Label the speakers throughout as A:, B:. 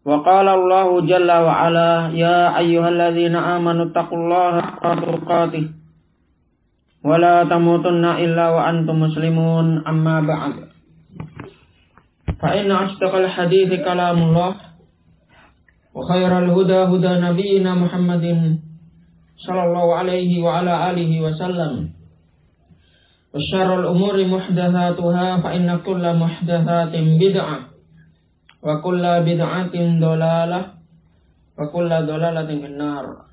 A: Wa qala Allahu jalla wa ala ya ayyuhalladzina amanu taqullaha haqqa tuqatih wa la tamutunna illa wa antum muslimun amma ba'd. Fa inna asdaqal hadithi kalamullah wa khairal huda huda nabiyyina Muhammadin sallallahu alaihi wa ala alihi wa sallam. Wa syarrul umuri muhdatsatuha fa inna kulla muhdatsatin bid'ah. Wa kulla bid'atin dolalah wa kulla dolalatin finnar.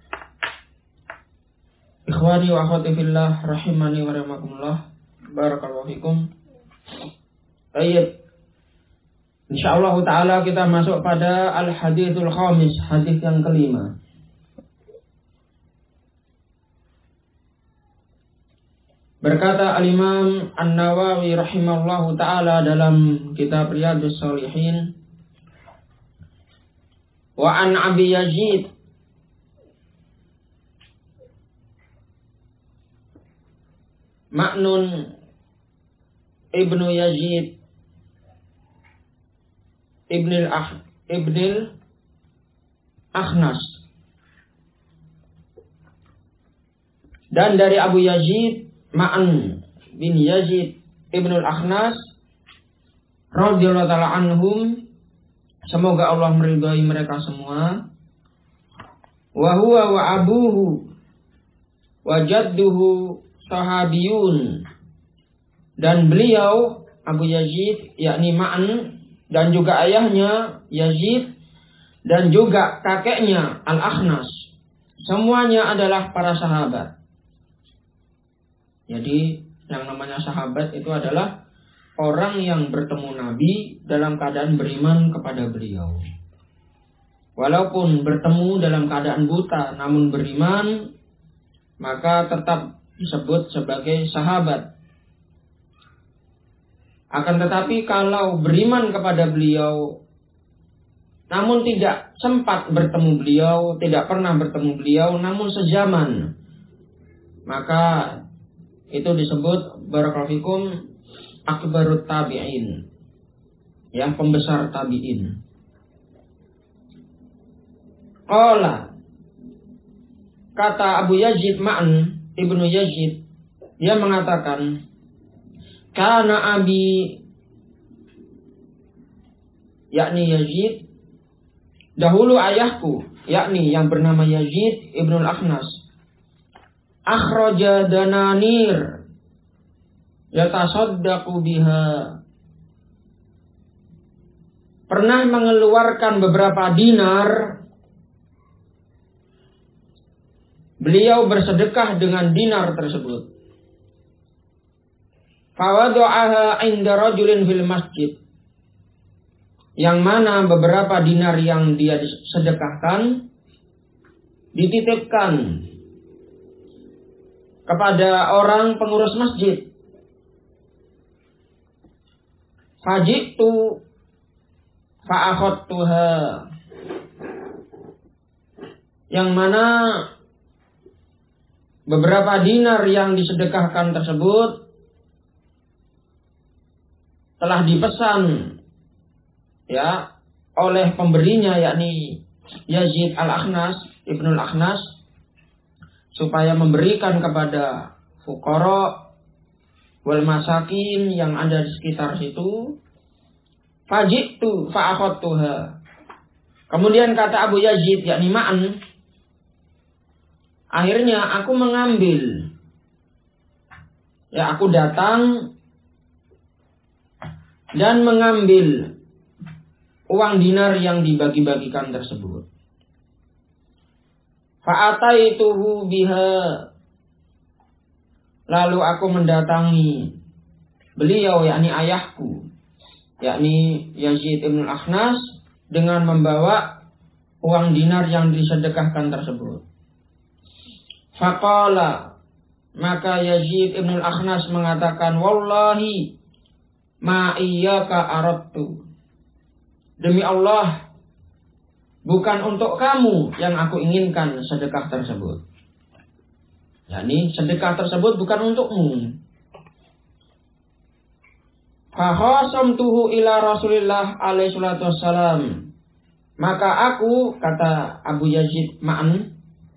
A: Ikhwani wa akhwati fillah rahimani wa rahimakumullah. Barakallahu fikum. Baik. Insyaallah taala kita masuk pada al-haditsul khamis, hadis yang kelima. Berkata al-Imam An-Nawawi rahimahullahu taala dalam kitab Riyadhus Shalihin, wa an Abi Yazid Ma'nun ibnu Yazid ibnil Akhnas, dan dari Abu Yazid Ma'an bin Yazid ibnul Akhnas radhiyallahu ta'ala anhum, semoga Allah meridhai mereka semua. Wa huwa wa abuhu wa jadduhu sahabiyun, dan beliau Abu Yazid yakni Ma'an dan juga ayahnya Yazid dan juga kakeknya Al-Akhnas semuanya adalah para sahabat. Jadi yang namanya sahabat itu adalah orang yang bertemu Nabi dalam keadaan beriman kepada beliau. Walaupun bertemu dalam keadaan buta namun beriman, maka tetap disebut sebagai sahabat. Akan tetapi kalau beriman kepada beliau namun tidak sempat bertemu beliau, tidak pernah bertemu beliau namun sezaman, maka itu disebut barakallahu fikum akbarut tabi'in, ya, pembesar tabi'in. Qala, kata Abu Yazid Ma'an ibnu Yazid, dia mengatakan, kana abi yakni Yazid, dahulu ayahku yakni yang bernama Yazid ibnul Akhnas, akhraja dananir yatasaddaqu biha, pernah mengeluarkan beberapa dinar, beliau bersedekah dengan dinar tersebut. Fawadu'aha inda rajulin fil masjid, yang mana beberapa dinar yang dia sedekahkan dititipkan kepada orang pengurus masjid. Fajitu fa'akhadtuha, yang mana beberapa dinar yang disedekahkan tersebut telah dipesan, ya, oleh pemberinya yakni Yazid Al-Akhnas ibnul Akhnas supaya memberikan kepada fuqara wal masakin yang ada di sekitar situ. Fajitu fa'akhadtuha, kemudian kata Abu Yazid yakni Ma'an, akhirnya aku mengambil, ya, aku datang dan mengambil uang dinar yang dibagi-bagikan tersebut. Fa'ataituhu biha, lalu aku mendatangi beliau yakni ayahku yakni Yazid ibn Akhnas dengan membawa uang dinar yang disedekahkan tersebut. Faqala, maka Yazid ibn Akhnas mengatakan, wallahi ma iyyaka aradtu, demi Allah bukan untuk kamu yang aku inginkan sedekah tersebut. yakni sedekah tersebut bukan untukmu. Fa khasamtuhu ila Rasulillah alaihi salatu wassalam, Maka aku, kata Abu Yazid Ma'an,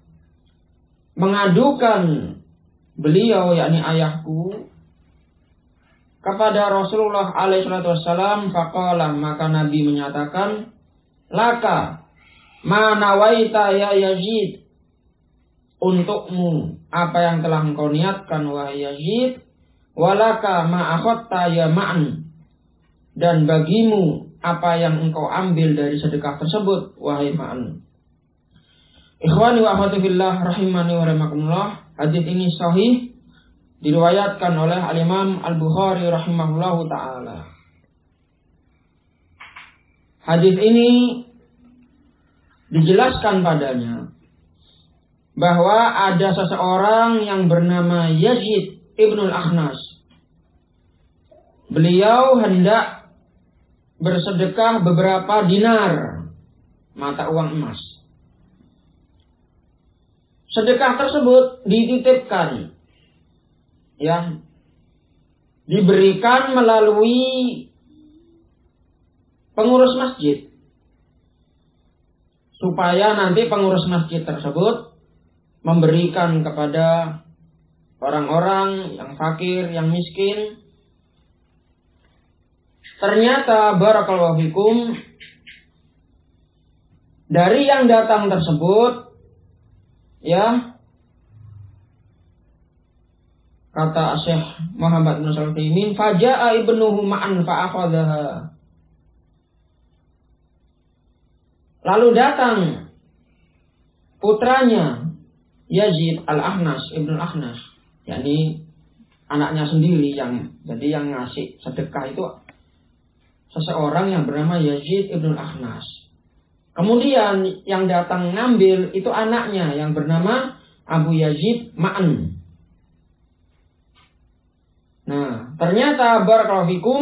A: mengadukan beliau, yakni ayahku, kepada Rasulullah alaihissalam. Faqala, maka Nabi menyatakan, laka ma nawaita ya Yazid, untukmu apa yang telah engkau niatkan wahai Yazid, walaka ma akhadta ya Ma'an, dan bagimu apa yang engkau ambil dari sedekah tersebut wahai Ma'an. Ikhwani wa akhwati fillah rahimani wa rahimakumullah. Hadis ini sahih, diriwayatkan oleh Al-Imam Al-Bukhari rahimahullahu ta'ala. Hadis ini dijelaskan padanya bahwa ada seseorang yang bernama Yazid Ibnul Akhnas. Beliau hendak bersedekah beberapa dinar, mata uang emas. Sedekah tersebut dititipkan, ya, diberikan melalui pengurus masjid, supaya nanti pengurus masjid tersebut memberikan kepada orang-orang yang fakir, yang miskin. Ternyata barakallahu fikum, dari yang datang tersebut, ya, kata Syekh Muhammad bin Shalih Al-Utsaimin, faja'a ibnuhu ma'an fa'akhadhaha. Lalu datang putranya Yazid Al-Akhnas, Ibnul Akhnas, yakni anaknya sendiri, yang jadi yang ngasih sedekah itu seseorang yang bernama Yazid Ibnul Akhnas. Kemudian yang datang ngambil itu anaknya yang bernama Abu Yazid Ma'an. Nah, ternyata barakallahu fikum,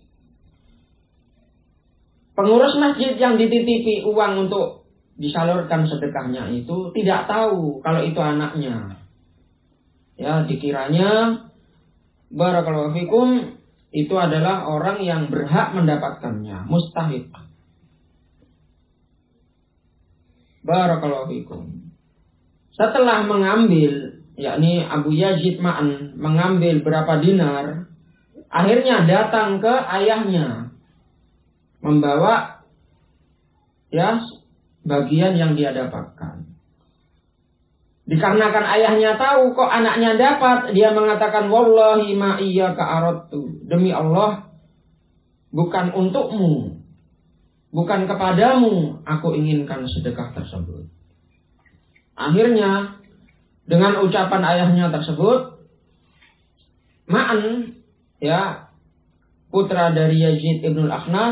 A: pengurus masjid yang dititipi uang untuk disalurkan sedekahnya itu tidak tahu kalau itu anaknya. Ya, dikiranya barakallahu fikum itu adalah orang yang berhak mendapatkannya, mustahik. Barakallahu fikum. Setelah mengambil, yakni Abu Yazid Ma'an mengambil berapa dinar, akhirnya datang ke ayahnya membawa, ya, bagian yang dia dapatkan. Dikarenakan ayahnya tahu kok anaknya dapat, dia mengatakan, wallahi ma iyyaka aradtu, demi Allah bukan untukmu, bukan kepadamu aku inginkan sedekah tersebut. Akhirnya dengan ucapan ayahnya tersebut, Ma'an, ya, putra dari Yazid Ibnul Akhnas,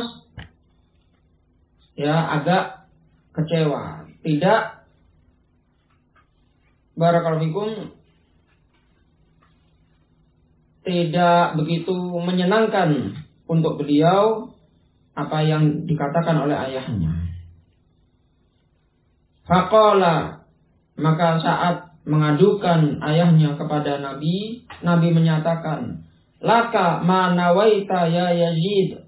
A: ya, agak kecewa, tidak, barakallahu fikum, tidak begitu menyenangkan untuk beliau apa yang dikatakan oleh ayahnya. Faqala, maka saat mengadukan ayahnya kepada Nabi, Nabi menyatakan, laka ma nawaita ya Yazid,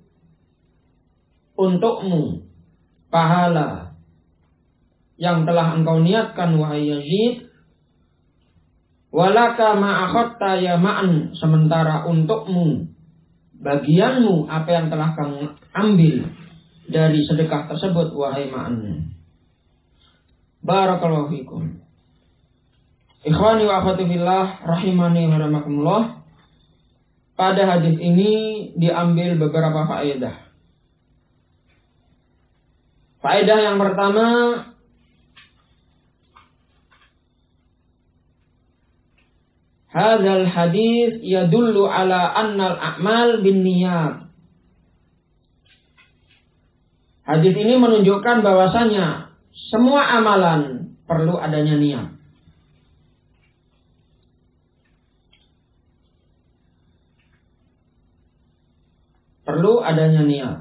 A: untukmu pahala yang telah engkau niatkan wahai Yazid, walaka ma akhadta ya Ma'an, sementara untukmu bagianmu apa yang telah kamu ambil dari sedekah tersebut wahai Ma'an. Barakallahu fikum. Ikhwani wa akhwati fillah rahimani wa rahimakumullah. Pada hadis ini diambil beberapa faedah. Faedah yang pertama, hadzal hadis yadullu ala annal a'mal bin niyat. Hadis ini menunjukkan bahwasanya semua amalan perlu adanya niat. Perlu adanya niat.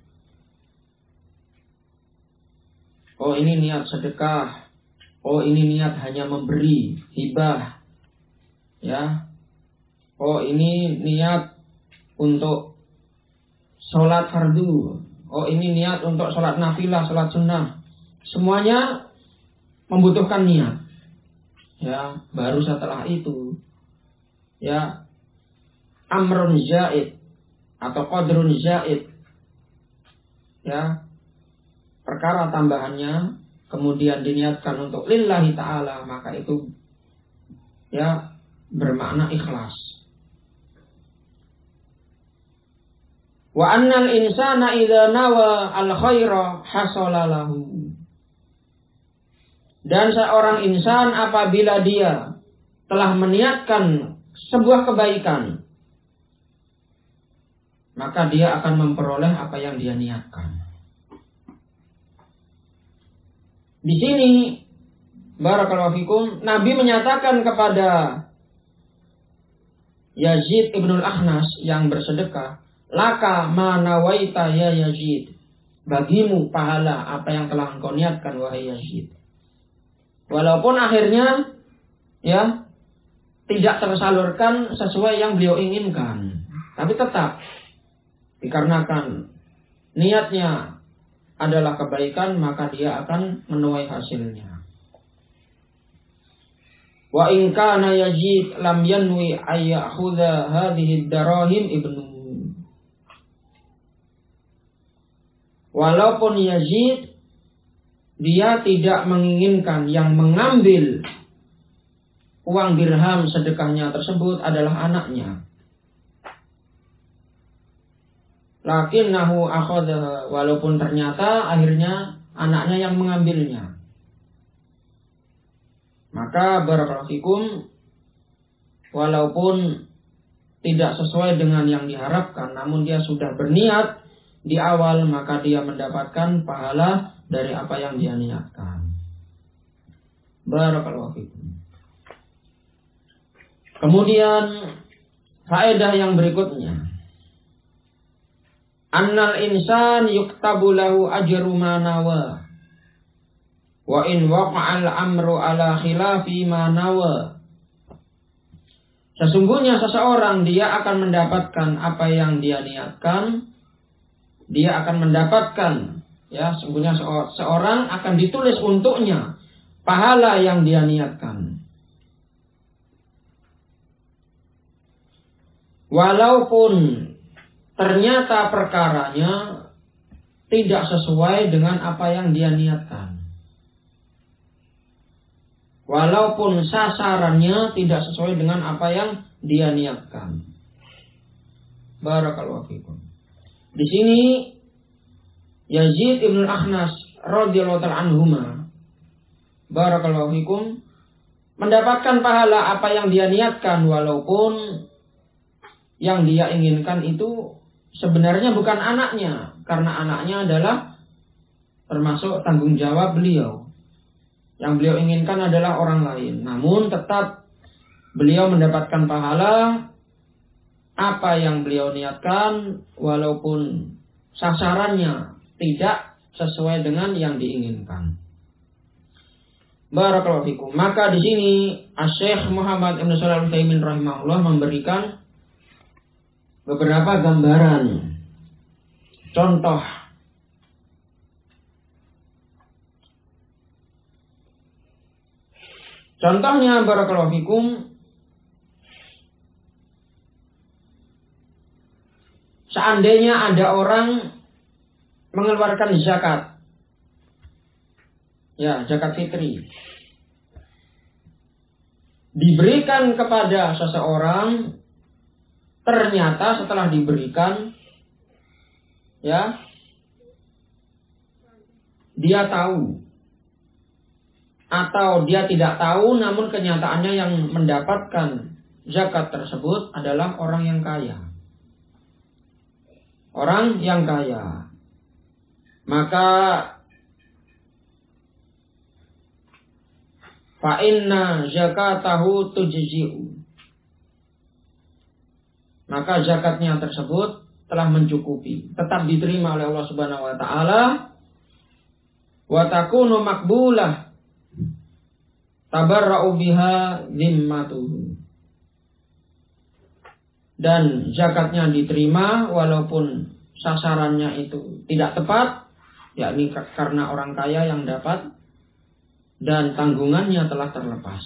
A: Oh, ini niat sedekah. Oh, ini niat hanya memberi, hibah. Ya. Oh, ini niat untuk sholat fardu. Oh, ini niat untuk sholat nafilah, sholat sunnah. Semuanya membutuhkan niat. Ya, baru setelah itu, ya, amrun zaid atau qadrun zaid, ya, perkara tambahannya kemudian diniatkan untuk lillahi ta'ala, maka itu, ya, bermakna ikhlas. Wa annal insana idza nawa al khaira hasala lahu. Dan seorang insan apabila dia telah meniatkan sebuah kebaikan, maka dia akan memperoleh apa yang dia niatkan. Di sini barakallahu fikum, Nabi menyatakan kepada Yazid ibnul Akhnas yang bersedekah, laka ma nawaita ya Yazid, bagimu pahala apa yang telah engkau niatkan wahai Yazid. Walaupun akhirnya, ya, tidak tersalurkan sesuai yang beliau inginkan, tapi tetap dikarenakan niatnya adalah kebaikan, maka dia akan menuai hasilnya. Wa in kana Yazid lam yanwi ay ya'khudha hadhihi ad-darahim ibnu. Walaupun Yazid dia tidak menginginkan yang mengambil uang dirham sedekahnya tersebut adalah anaknya. Lakinnahu akhadha, walaupun ternyata akhirnya anaknya yang mengambilnya. Maka barakallahu fikum, walaupun tidak sesuai dengan yang diharapkan, namun dia sudah berniat di awal, maka dia mendapatkan pahala dari apa yang dia niatkan. Barakallahu fikum. Kemudian faedah yang berikutnya, annal insan yuktabu lahu ajru ma nawa wa in waqa'al amru ala khilafi ma nawa. Sesungguhnya seseorang dia akan mendapatkan apa yang dia niatkan. Dia akan mendapatkan, ya, sesungguhnya seorang akan ditulis untuknya pahala yang dia niatkan. Walaupun ternyata perkaranya tidak sesuai dengan apa yang dia niatkan. Walaupun sasarannya tidak sesuai dengan apa yang dia niatkan. Barakallahu fikum. Di sini Yazid ibn Akhnas radhiyallahu ta'ala anhuma, barakallahu fikum, mendapatkan pahala apa yang dia niatkan, walaupun yang dia inginkan itu sebenarnya bukan anaknya, karena anaknya adalah termasuk tanggung jawab beliau. Yang beliau inginkan adalah orang lain. Namun tetap beliau mendapatkan pahala apa yang beliau niatkan, walaupun sasarannya tidak sesuai dengan yang diinginkan. Barakallahu fikum. Maka di sini Asy-Syaikh Muhammad Ibnu Shalih Al-Utsaimin rahimahullah memberikan beberapa gambaran, contoh. Contohnya barakallahu fikum, seandainya ada orang mengeluarkan zakat, ya, zakat fitri, diberikan kepada seseorang, ternyata setelah diberikan, ya, dia tahu atau dia tidak tahu, namun kenyataannya yang mendapatkan zakat tersebut adalah orang yang kaya. Orang yang kaya. Maka fa inna zakatahu tujzi'u. Maka zakatnya tersebut telah mencukupi, tetap diterima oleh Allah Subhanahu wa taala, wa takunu maqbulah tabarra'u biha zimmatuhu. Dan zakatnya diterima walaupun sasarannya itu tidak tepat, yakni karena orang kaya yang dapat dan tanggungannya telah terlepas,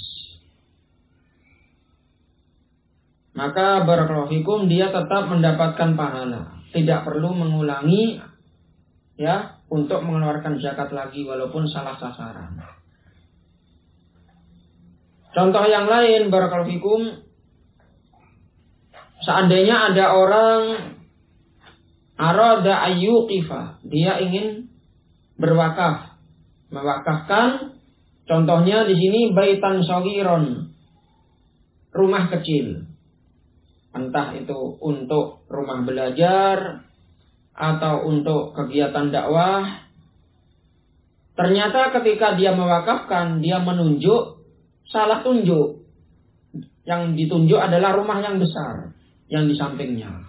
A: maka barakallahu fikum dia tetap mendapatkan pahala, tidak perlu mengulangi ya untuk mengeluarkan zakat lagi walaupun salah sasaran. Contoh yang lain barakallahu fikum, seandainya ada orang arada ayyuqifa, dia ingin berwakaf, mewakafkan, contohnya di sini baitan shagiron, rumah kecil, entah itu untuk rumah belajar atau untuk kegiatan dakwah. Ternyata ketika dia mewakafkan, dia menunjuk, salah tunjuk. Yang ditunjuk adalah rumah yang besar yang di sampingnya.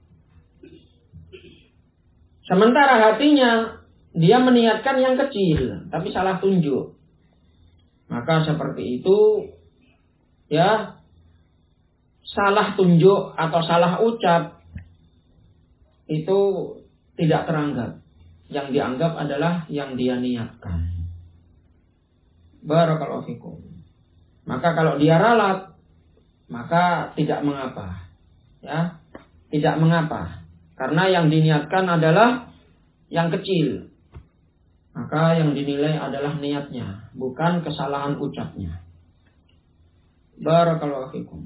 A: Sementara hatinya dia meniatkan yang kecil, tapi salah tunjuk. Maka seperti itu ya, salah tunjuk atau salah ucap itu tidak teranggap. Yang dianggap adalah yang dia niatkan. Barakallahu fikum. Maka kalau dia ralat, maka tidak mengapa. Ya, tidak mengapa. Karena yang diniatkan adalah yang kecil. Maka yang dinilai adalah niatnya, bukan kesalahan ucapnya. Barakallahu fikum.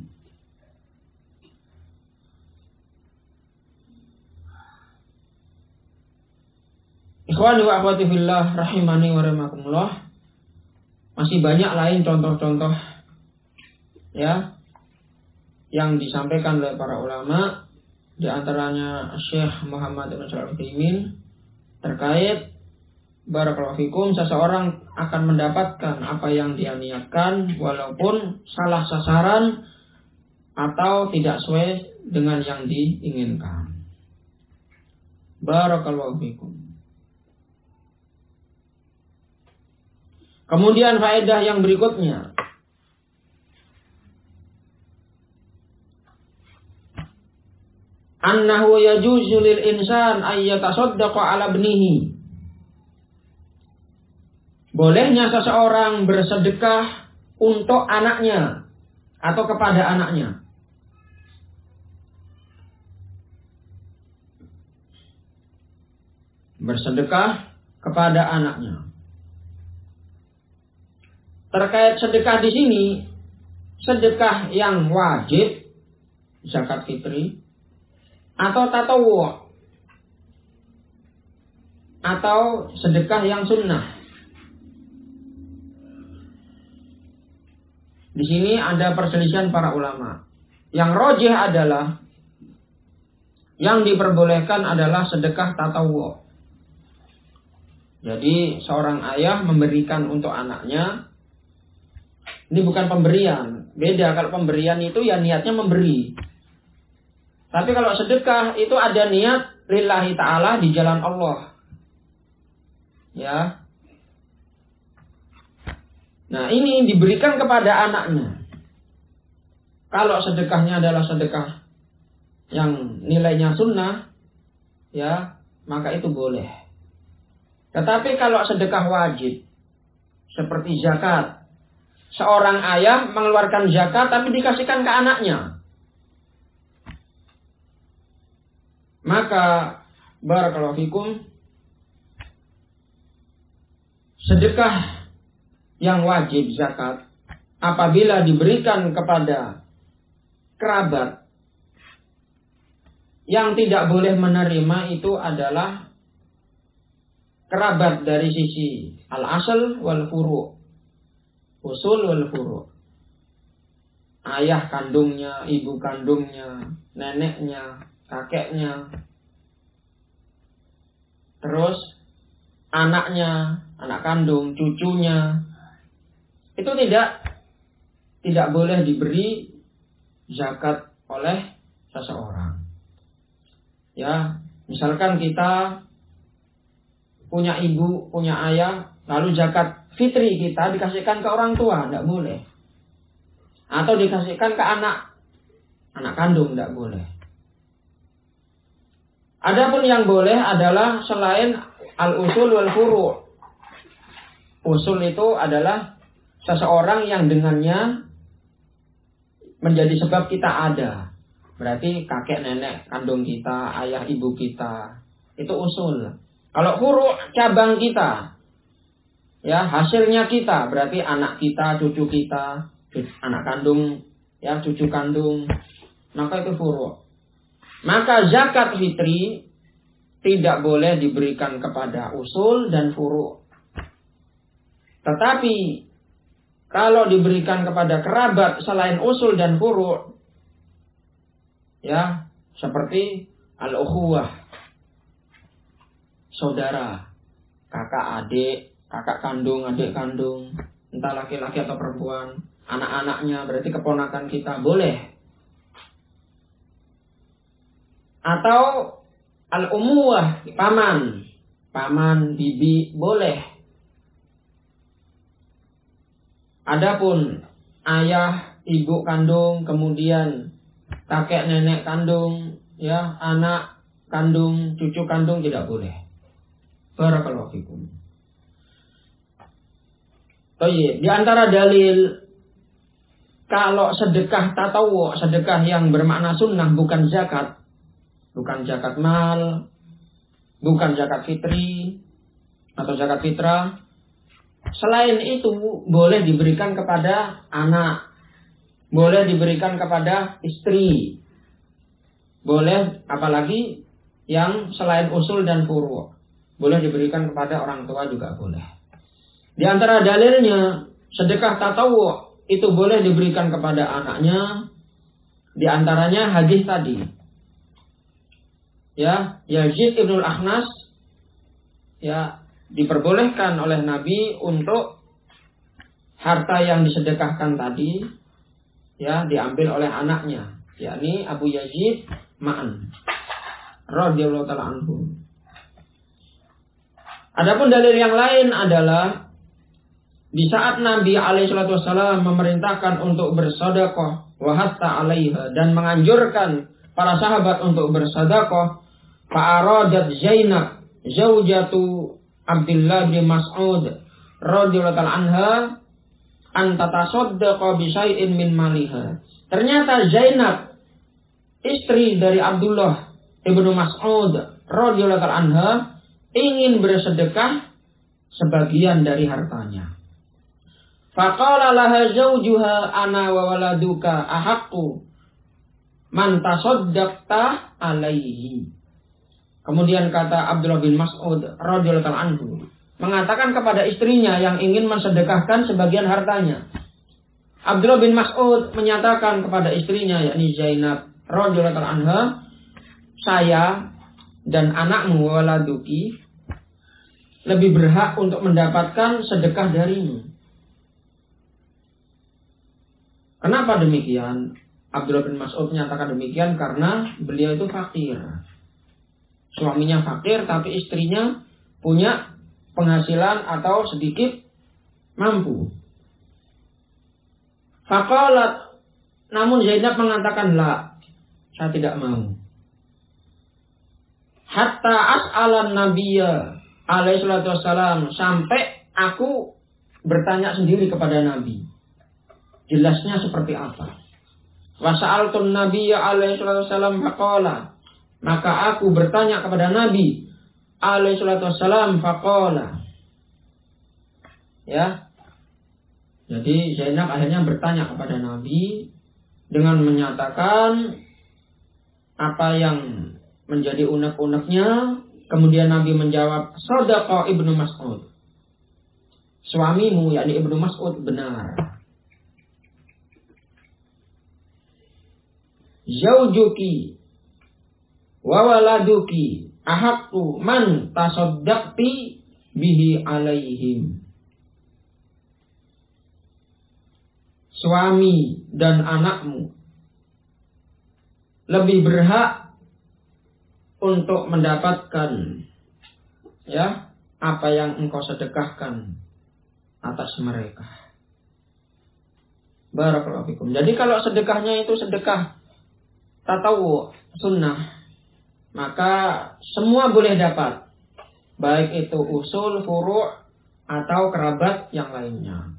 A: Ikhwani wa akhwati fillah rahimani wa rahimakumullah. Masih banyak lain contoh-contoh ya yang disampaikan oleh para ulama, di antaranya Syekh Muhammad bin Shalih Al-Utsaimin terkait barakallahu fikum, seseorang akan mendapatkan apa yang dia niatkan walaupun salah sasaran atau tidak sesuai dengan yang diinginkan. Barakallahu fikum. Kemudian faedah yang berikutnya, annahu yajuzu lil insan ay yatasaddaqa ala ibnihi. Bolehnya seseorang bersedekah untuk anaknya atau kepada anaknya. Bersedekah kepada anaknya. Terkait sedekah di sini, sedekah yang wajib, zakat fitri, atau tatawwu, atau sedekah yang sunnah. Di sini ada perselisihan para ulama. Yang rajih adalah yang diperbolehkan adalah sedekah tatawwu. Jadi seorang ayah memberikan untuk anaknya. Ini bukan pemberian. Beda, kalau pemberian itu ya niatnya memberi. Tapi kalau sedekah itu ada niat lillahi ta'ala, di jalan Allah. Ya. Nah, ini diberikan kepada anaknya. Kalau sedekahnya adalah sedekah yang nilainya sunnah, ya, maka itu boleh. Tetapi kalau sedekah wajib, seperti zakat, seorang ayah mengeluarkan zakat tapi dikasihkan ke anaknya, maka barakallahu fikum, sedekah yang wajib zakat apabila diberikan kepada kerabat, yang tidak boleh menerima itu adalah kerabat dari sisi al-asal wal furu', usul wal furu'. Ayah kandungnya, ibu kandungnya, neneknya, kakeknya, terus anaknya, anak kandung, cucunya, itu tidak boleh diberi zakat oleh seseorang. Ya, misalkan kita punya ibu, punya ayah, lalu zakat fitri kita dikasihkan ke orang tua, tidak boleh. Atau dikasihkan ke anak kandung, tidak boleh. Adapun yang boleh adalah selain al-usul wal furu'. Usul itu adalah seseorang yang dengannya menjadi sebab kita ada. Berarti kakek nenek kandung kita, ayah ibu kita. Itu usul. Kalau furu' cabang kita. Ya, hasilnya kita. Berarti anak kita, cucu kita, anak kandung, ya, cucu kandung. Maka itu furu'. Maka zakat fitri tidak boleh diberikan kepada usul dan furu'. Tetapi kalau diberikan kepada kerabat selain usul dan furu', ya, seperti al-ukhuwah, saudara, kakak adik, kakak kandung, adik kandung, entah laki-laki atau perempuan, anak-anaknya, berarti keponakan kita, boleh. Atau al-umuwah, paman, bibi, boleh. Adapun ayah, ibu kandung, kemudian kakek nenek kandung, ya, anak kandung, cucu kandung tidak boleh. Barakallahu fikum. Di antara dalil kalau sedekah tatawu, sedekah yang bermakna sunnah, bukan zakat mal, bukan zakat fitri atau zakat fitrah. Selain itu boleh diberikan kepada anak, boleh diberikan kepada istri, boleh, apalagi yang selain usul dan furu', boleh diberikan kepada orang tua juga boleh. Di antara dalilnya sedekah tatawu itu boleh diberikan kepada anaknya. Di antaranya hadis tadi, ya, Yazid ibn al-Akhnas, ya, diperbolehkan oleh Nabi untuk harta yang disedekahkan tadi, ya, diambil oleh anaknya, yakni Abu Yazid Ma'an radhiyallahu taala anhu. Adapun dalil yang lain adalah di saat Nabi alaihi salatu wasallam memerintahkan untuk bersedekah wa hatta 'alaiha, dan menganjurkan para sahabat untuk bersedekah, fa aradat Zainab zaujatu Abdullah bin Mas'ud radhiyallahu ta'ala anha an tatasaddaqa bi syai'in min maliha. Ternyata Zainab, istri dari Abdullah ibnu Mas'ud radhiyallahu ta'ala anha, ingin bersedekah sebagian dari hartanya. Faqala laha zawjuha ana wa waladuka ahaqqu man tasaddaqta alaihi. Kemudian kata Abdullah bin Mas'ud radhiyallahu ta'ala anhu mengatakan kepada istrinya yang ingin mensedekahkan sebagian hartanya. Abdullah bin Mas'ud menyatakan kepada istrinya, yakni Zainab radhiyallahu ta'ala anha, saya dan anakmu waladuki lebih berhak untuk mendapatkan sedekah darimu. Kenapa demikian? Abdullah bin Mas'ud menyatakan demikian karena beliau itu fakir. Suaminya fakir tapi istrinya punya penghasilan atau sedikit mampu. Faqalat, namun Zainab mengatakan, la, saya tidak mau. Hatta as'alan nabiyya alaihi salatu wassalam, sampai aku bertanya sendiri kepada Nabi. Jelasnya seperti apa? Wa sa'altun nabiyya alaihi salatu wassalam faqala, maka aku bertanya kepada Nabi alaihi salatu wassalam faqala. Ya. Jadi Zainab akhirnya bertanya kepada Nabi dengan menyatakan apa yang menjadi unek-uneknya. Kemudian Nabi menjawab, Shadaqa Ibnu Mas'ud. Suamimu, yakni Ibnu Mas'ud, benar. Zaujuki wa waladuki ahaqqu man tasaddaqti bihi alaihim. Suami dan anakmu lebih berhak untuk mendapatkan, ya, apa yang engkau sedekahkan atas mereka. Barakallahu fikum. Jadi kalau sedekahnya itu sedekah tatawu, sunnah, maka semua boleh dapat, baik itu usul, furu' atau kerabat yang lainnya.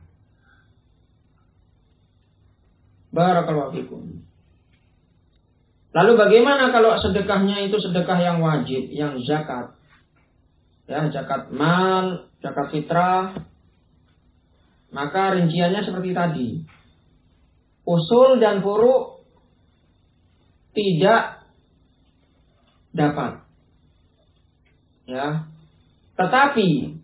A: Barakallahu fikum. Lalu bagaimana kalau sedekahnya itu sedekah yang wajib, yang zakat? Ya, zakat mal, zakat fitrah. Maka rinciannya seperti tadi. Usul dan furu' tidak dapat. Ya. Tetapi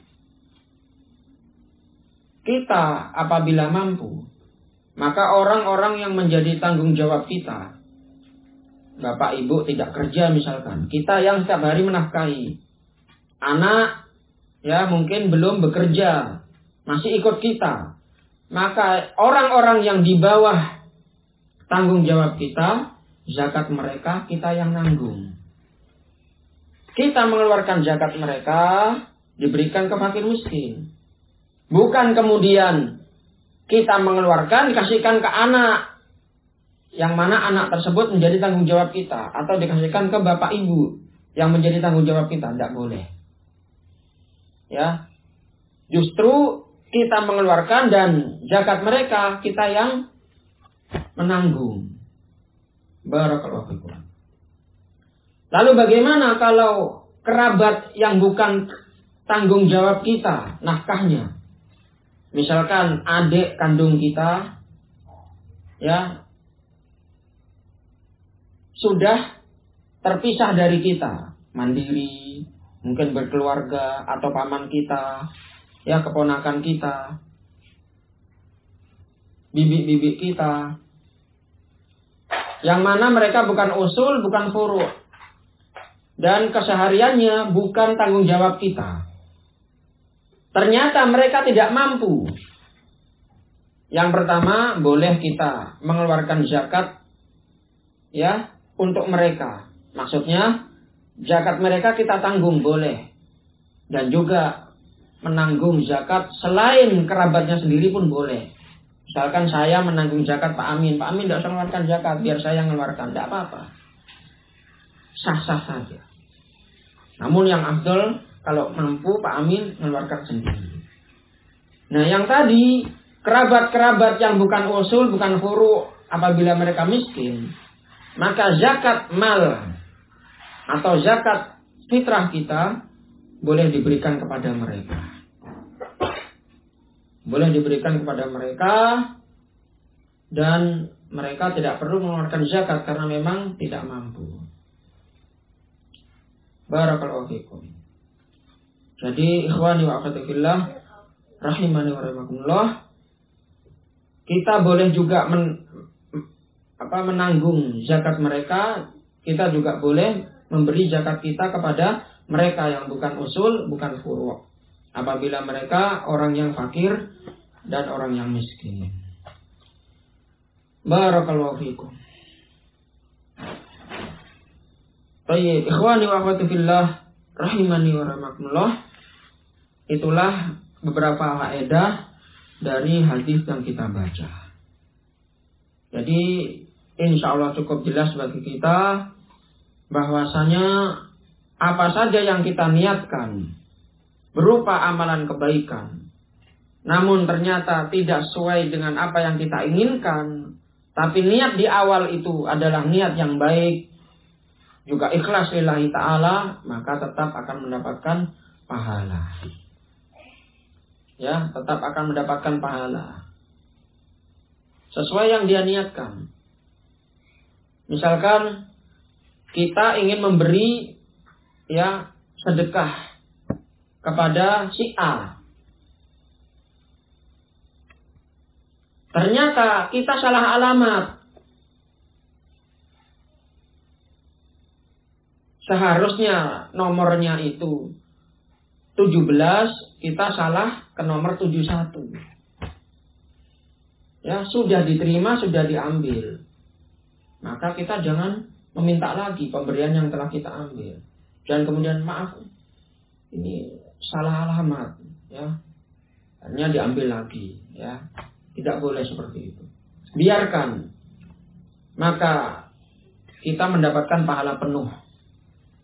A: kita apabila mampu, maka orang-orang yang menjadi tanggung jawab kita, bapak ibu tidak kerja misalkan, kita yang setiap hari menafkahi, anak ya mungkin belum bekerja, masih ikut kita, maka orang-orang yang di bawah tanggung jawab kita, zakat mereka kita yang nanggung. Kita mengeluarkan zakat mereka diberikan ke fakir miskin. Bukan kemudian kita mengeluarkan dikasihkan ke anak, yang mana anak tersebut menjadi tanggung jawab kita, atau dikasihkan ke bapak ibu yang menjadi tanggung jawab kita. Tidak boleh. Ya, justru kita mengeluarkan dan zakat mereka kita yang menanggung. Barakallahu fikum. Lalu bagaimana kalau kerabat yang bukan tanggung jawab kita nafkahnya? Misalkan adik kandung kita ya sudah terpisah dari kita, mandiri, mungkin berkeluarga, atau paman kita, ya keponakan kita, bibi-bibi kita, yang mana mereka bukan usul, bukan furu', dan kesehariannya bukan tanggung jawab kita. Ternyata mereka tidak mampu. Yang pertama, boleh kita mengeluarkan zakat ya untuk mereka. Maksudnya zakat mereka kita tanggung boleh. Dan juga menanggung zakat selain kerabatnya sendiri pun boleh. Misalkan saya menanggung zakat Pak Amin. Pak Amin tidak usah mengeluarkan zakat, biar saya yang mengeluarkan. Tidak apa-apa. Sah-sah saja. Namun yang afdal kalau mampu Pak Amin mengeluarkan sendiri. Nah yang tadi, kerabat-kerabat yang bukan usul, bukan furu', apabila mereka miskin, maka zakat mal atau zakat fitrah kita boleh diberikan kepada mereka. Boleh diberikan kepada mereka dan mereka tidak perlu mengeluarkan zakat karena memang tidak mampu. Barakallahu fikum. Jadi ikhwani wa akhwati fillah rahimani wa rahimakumullah, kita boleh juga menanggung zakat mereka, kita juga boleh memberi zakat kita kepada mereka yang bukan usul, bukan furu', apabila mereka orang yang fakir dan orang yang miskin. Barakallahu fikum. Baik, ikhwani wa akhwati fillah rahimani wa rahimakumullah, itulah beberapa faedah dari hadis yang kita baca. Jadi insya Allah cukup jelas bagi kita bahwasanya apa saja yang kita niatkan berupa amalan kebaikan, namun ternyata tidak sesuai dengan apa yang kita inginkan, tapi niat di awal itu adalah niat yang baik, juga ikhlas lillahi ta'ala, maka tetap akan mendapatkan pahala. Ya, tetap akan mendapatkan pahala sesuai yang dia niatkan. Misalkan kita ingin memberi ya sedekah kepada si A, ternyata kita salah alamat. Seharusnya nomornya itu 17, kita salah ke nomor 71. Ya, sudah diterima, sudah diambil. Maka kita jangan meminta lagi pemberian yang telah kita ambil. Dan kemudian maaf, ini salah alamat, ya. Akhirnya diambil lagi, ya. Tidak boleh seperti itu. Biarkan. Maka kita mendapatkan pahala penuh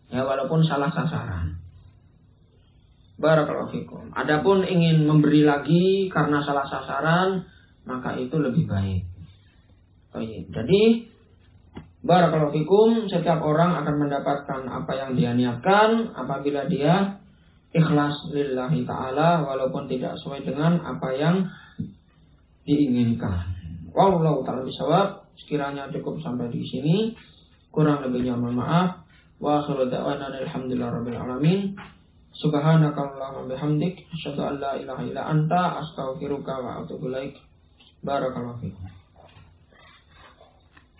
A: Ya, walaupun salah sasaran. Barakallahu fikum. Adapun ingin memberi lagi karena salah sasaran, maka itu lebih baik. Jadi barakallahu fikum, setiap orang akan mendapatkan apa yang dia niatkan apabila dia ikhlas lillahi ta'ala, walaupun tidak sesuai dengan apa yang diinginkan. Wallahu ta'ala bisawab. Sekiranya cukup sampai di sini, kurang lebihnya mohon maaf. Wa akhiru da'wana alhamdulillahirabbil alamin. Subhanakallahumma bihamdik asyhadu an la ilaha illa anta astaghfiruka wa atubu ilaik. Barakallahu fikum.